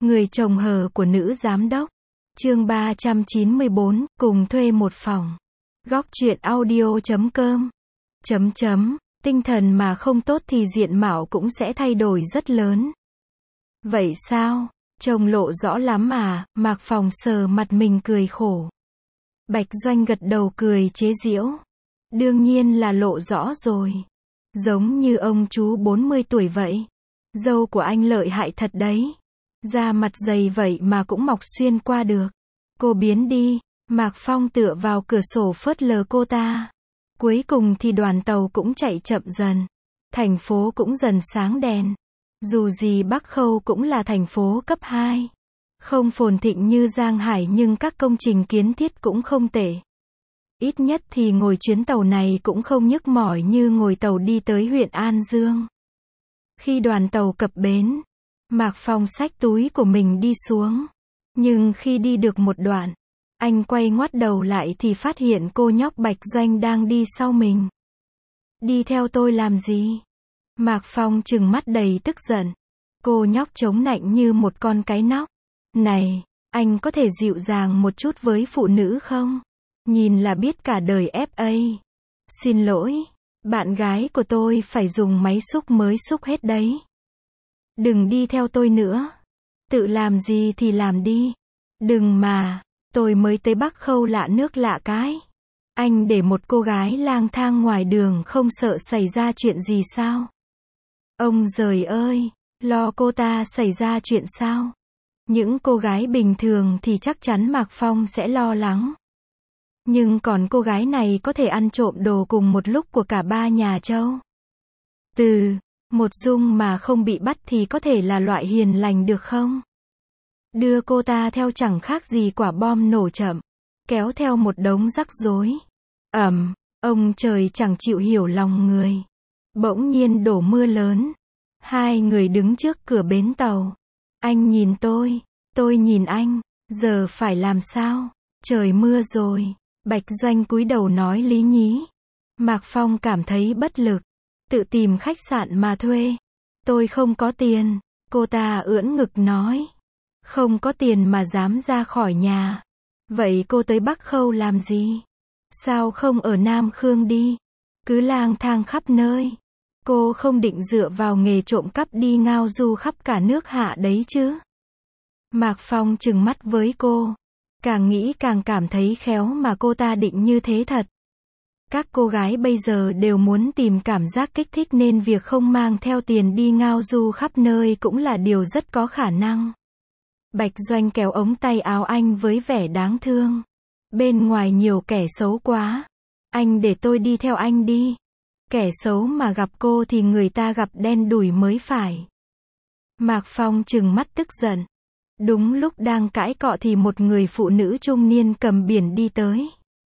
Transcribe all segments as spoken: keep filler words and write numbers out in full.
Người chồng hờ của nữ giám đốc. Chương ba trăm chín mươi bốn, cùng thuê một phòng. Góc truyện audio chấm com. Chấm chấm, tinh thần mà không tốt thì diện mạo cũng sẽ thay đổi rất lớn. Vậy sao? Chồng lộ rõ lắm à? Mạc Phòng sờ mặt mình cười khổ. Bạch Doanh gật đầu cười chế giễu. Đương nhiên là lộ rõ rồi. Giống như ông chú bốn mươi tuổi vậy. Dâu của anh lợi hại thật đấy. Da mặt dày vậy mà cũng mọc xuyên qua được. Cô biến đi. Mạc Phong tựa vào cửa sổ phớt lờ cô ta. Cuối cùng thì đoàn tàu cũng chạy chậm dần. Thành phố cũng dần sáng đèn. Dù gì Bắc Khâu cũng là thành phố cấp hai. Không phồn thịnh như Giang Hải nhưng các công trình kiến thiết cũng không tệ. Ít nhất thì ngồi chuyến tàu này cũng không nhức mỏi như ngồi tàu đi tới huyện An Dương. Khi đoàn tàu cập bến, Mạc Phong xách túi của mình đi xuống. Nhưng khi đi được một đoạn, anh quay ngoắt đầu lại thì phát hiện cô nhóc Bạch Doanh đang đi sau mình. Đi theo tôi làm gì? Mạc Phong trừng mắt đầy tức giận. Cô nhóc chống nạnh như một con cái nóc. Này, anh có thể dịu dàng một chút với phụ nữ không? Nhìn là biết cả đời ép a. Xin lỗi, bạn gái của tôi phải dùng máy xúc mới xúc hết đấy. Đừng đi theo tôi nữa. Tự làm gì thì làm đi. Đừng mà, tôi mới tới Bắc Khâu lạ nước lạ cái. Anh để một cô gái lang thang ngoài đường không sợ xảy ra chuyện gì sao? Ông giời ơi, lo cô ta xảy ra chuyện sao? Những cô gái bình thường thì chắc chắn Mạc Phong sẽ lo lắng. Nhưng còn cô gái này có thể ăn trộm đồ cùng một lúc của cả ba nhà Châu. Từ một Dung mà không bị bắt thì có thể là loại hiền lành được không? Đưa cô ta theo chẳng khác gì quả bom nổ chậm, kéo theo một đống rắc rối. Ầm, ông trời chẳng chịu hiểu lòng người. Bỗng nhiên đổ mưa lớn. Hai người đứng trước cửa bến tàu. Anh nhìn tôi, tôi nhìn anh, giờ phải làm sao? Trời mưa rồi. Bạch Doanh cúi đầu nói lý nhí. Mạc Phong cảm thấy bất lực. Tự tìm khách sạn mà thuê. Tôi không có tiền. Cô ta ưỡn ngực nói. Không có tiền mà dám ra khỏi nhà. Vậy cô tới Bắc Khâu làm gì? Sao không ở Nam Khương đi? Cứ lang thang khắp nơi. Cô không định dựa vào nghề trộm cắp đi ngao du khắp cả nước hạ đấy chứ? Mạc Phong trừng mắt với cô. Càng nghĩ càng cảm thấy khéo mà cô ta định như thế thật. Các cô gái bây giờ đều muốn tìm cảm giác kích thích nên việc không mang theo tiền đi ngao du khắp nơi cũng là điều rất có khả năng. Bạch Doanh kéo ống tay áo anh với vẻ đáng thương. Bên ngoài nhiều kẻ xấu quá. Anh để tôi đi theo anh đi. Kẻ xấu mà gặp cô thì người ta gặp đen đủi mới phải. Mạc Phong trừng mắt tức giận. Đúng lúc đang cãi cọ thì một người phụ nữ trung niên cầm biển đi tới.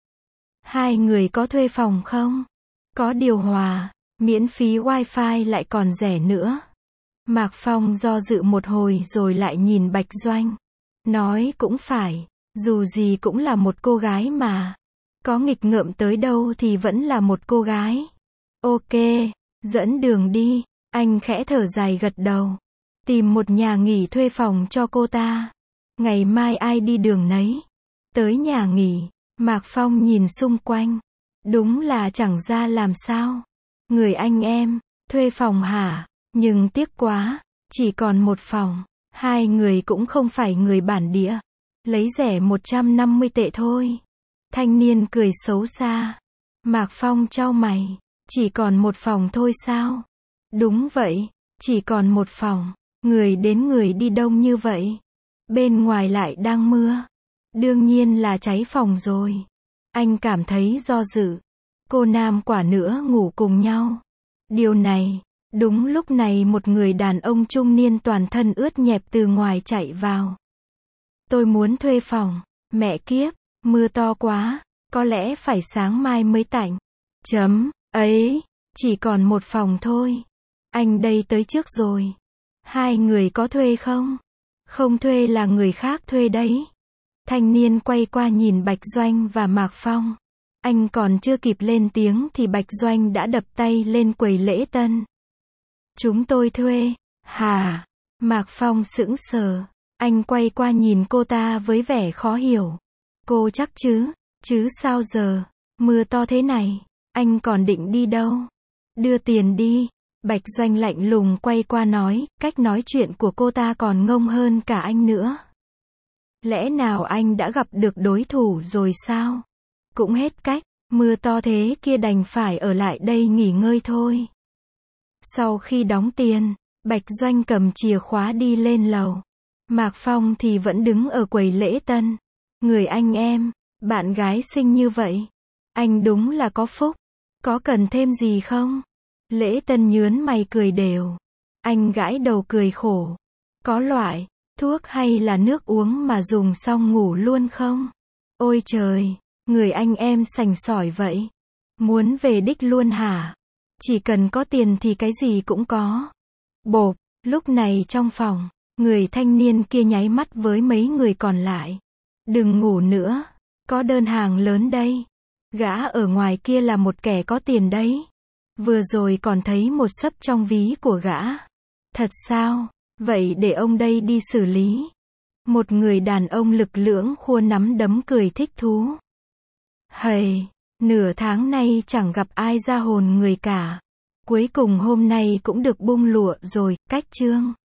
Hai người có thuê phòng không? Có điều hòa, miễn phí wifi lại còn rẻ nữa. Mạc Phong do dự một hồi rồi lại nhìn Bạch Doanh. Nói cũng phải, dù gì cũng là một cô gái mà. Có nghịch ngợm tới đâu thì vẫn là một cô gái. Ok, dẫn đường đi. Anh khẽ thở dài gật đầu. Tìm một nhà nghỉ thuê phòng cho cô ta. Ngày mai ai đi đường nấy. Tới nhà nghỉ, Mạc Phong nhìn xung quanh. Đúng là chẳng ra làm sao. Người anh em, thuê phòng hả? Nhưng tiếc quá, chỉ còn một phòng. Hai người cũng không phải người bản địa. Lấy rẻ một trăm năm mươi tệ thôi. Thanh niên cười xấu xa. Mạc Phong chau mày. Chỉ còn một phòng thôi sao? Đúng vậy, chỉ còn một phòng. Người đến người đi đông như vậy. Bên ngoài lại đang mưa. Đương nhiên là cháy phòng rồi. Anh cảm thấy do dự. Cô nam quả nữa ngủ cùng nhau. Điều này, đúng lúc này một người đàn ông trung niên toàn thân ướt nhẹp từ ngoài chạy vào. Tôi muốn thuê phòng. Mẹ kiếp, mưa to quá. Có lẽ phải sáng mai mới tạnh. Chấm, ấy, chỉ còn một phòng thôi. Anh đây tới trước rồi. Hai người có thuê không? Không thuê là người khác thuê đấy. Thanh niên quay qua nhìn Bạch Doanh và Mạc Phong. Anh còn chưa kịp lên tiếng thì Bạch Doanh đã đập tay lên quầy lễ tân. Chúng tôi thuê. Hả? Mạc Phong sững sờ. Anh quay qua nhìn cô ta với vẻ khó hiểu. Cô chắc chứ? Chứ sao giờ? Mưa to thế này, anh còn định đi đâu? Đưa tiền đi. Bạch Doanh lạnh lùng quay qua nói, cách nói chuyện của cô ta còn ngông hơn cả anh nữa. Lẽ nào anh đã gặp được đối thủ rồi sao? Cũng hết cách, mưa to thế kia đành phải ở lại đây nghỉ ngơi thôi. Sau khi đóng tiền, Bạch Doanh cầm chìa khóa đi lên lầu. Mạc Phong thì vẫn đứng ở quầy lễ tân. Người anh em, bạn gái xinh như vậy. Anh đúng là có phúc. Có cần thêm gì không? Lễ tân nhướn mày cười đều. Anh gãi đầu cười khổ. Có loại thuốc hay là nước uống mà dùng xong ngủ luôn không? Ôi trời, người anh em sành sỏi vậy. Muốn về đích luôn hả? Chỉ cần có tiền thì cái gì cũng có. Bộp, lúc này trong phòng, người thanh niên kia nháy mắt với mấy người còn lại. Đừng ngủ nữa, có đơn hàng lớn đây. Gã ở ngoài kia là một kẻ có tiền đấy. Vừa rồi còn thấy một sấp trong ví của gã. Thật sao? Vậy để ông đây đi xử lý. Một người đàn ông lực lưỡng khua nắm đấm cười thích thú. Hầy, nửa tháng nay chẳng gặp ai ra hồn người cả. Cuối cùng hôm nay cũng được bung lụa rồi, cách chương.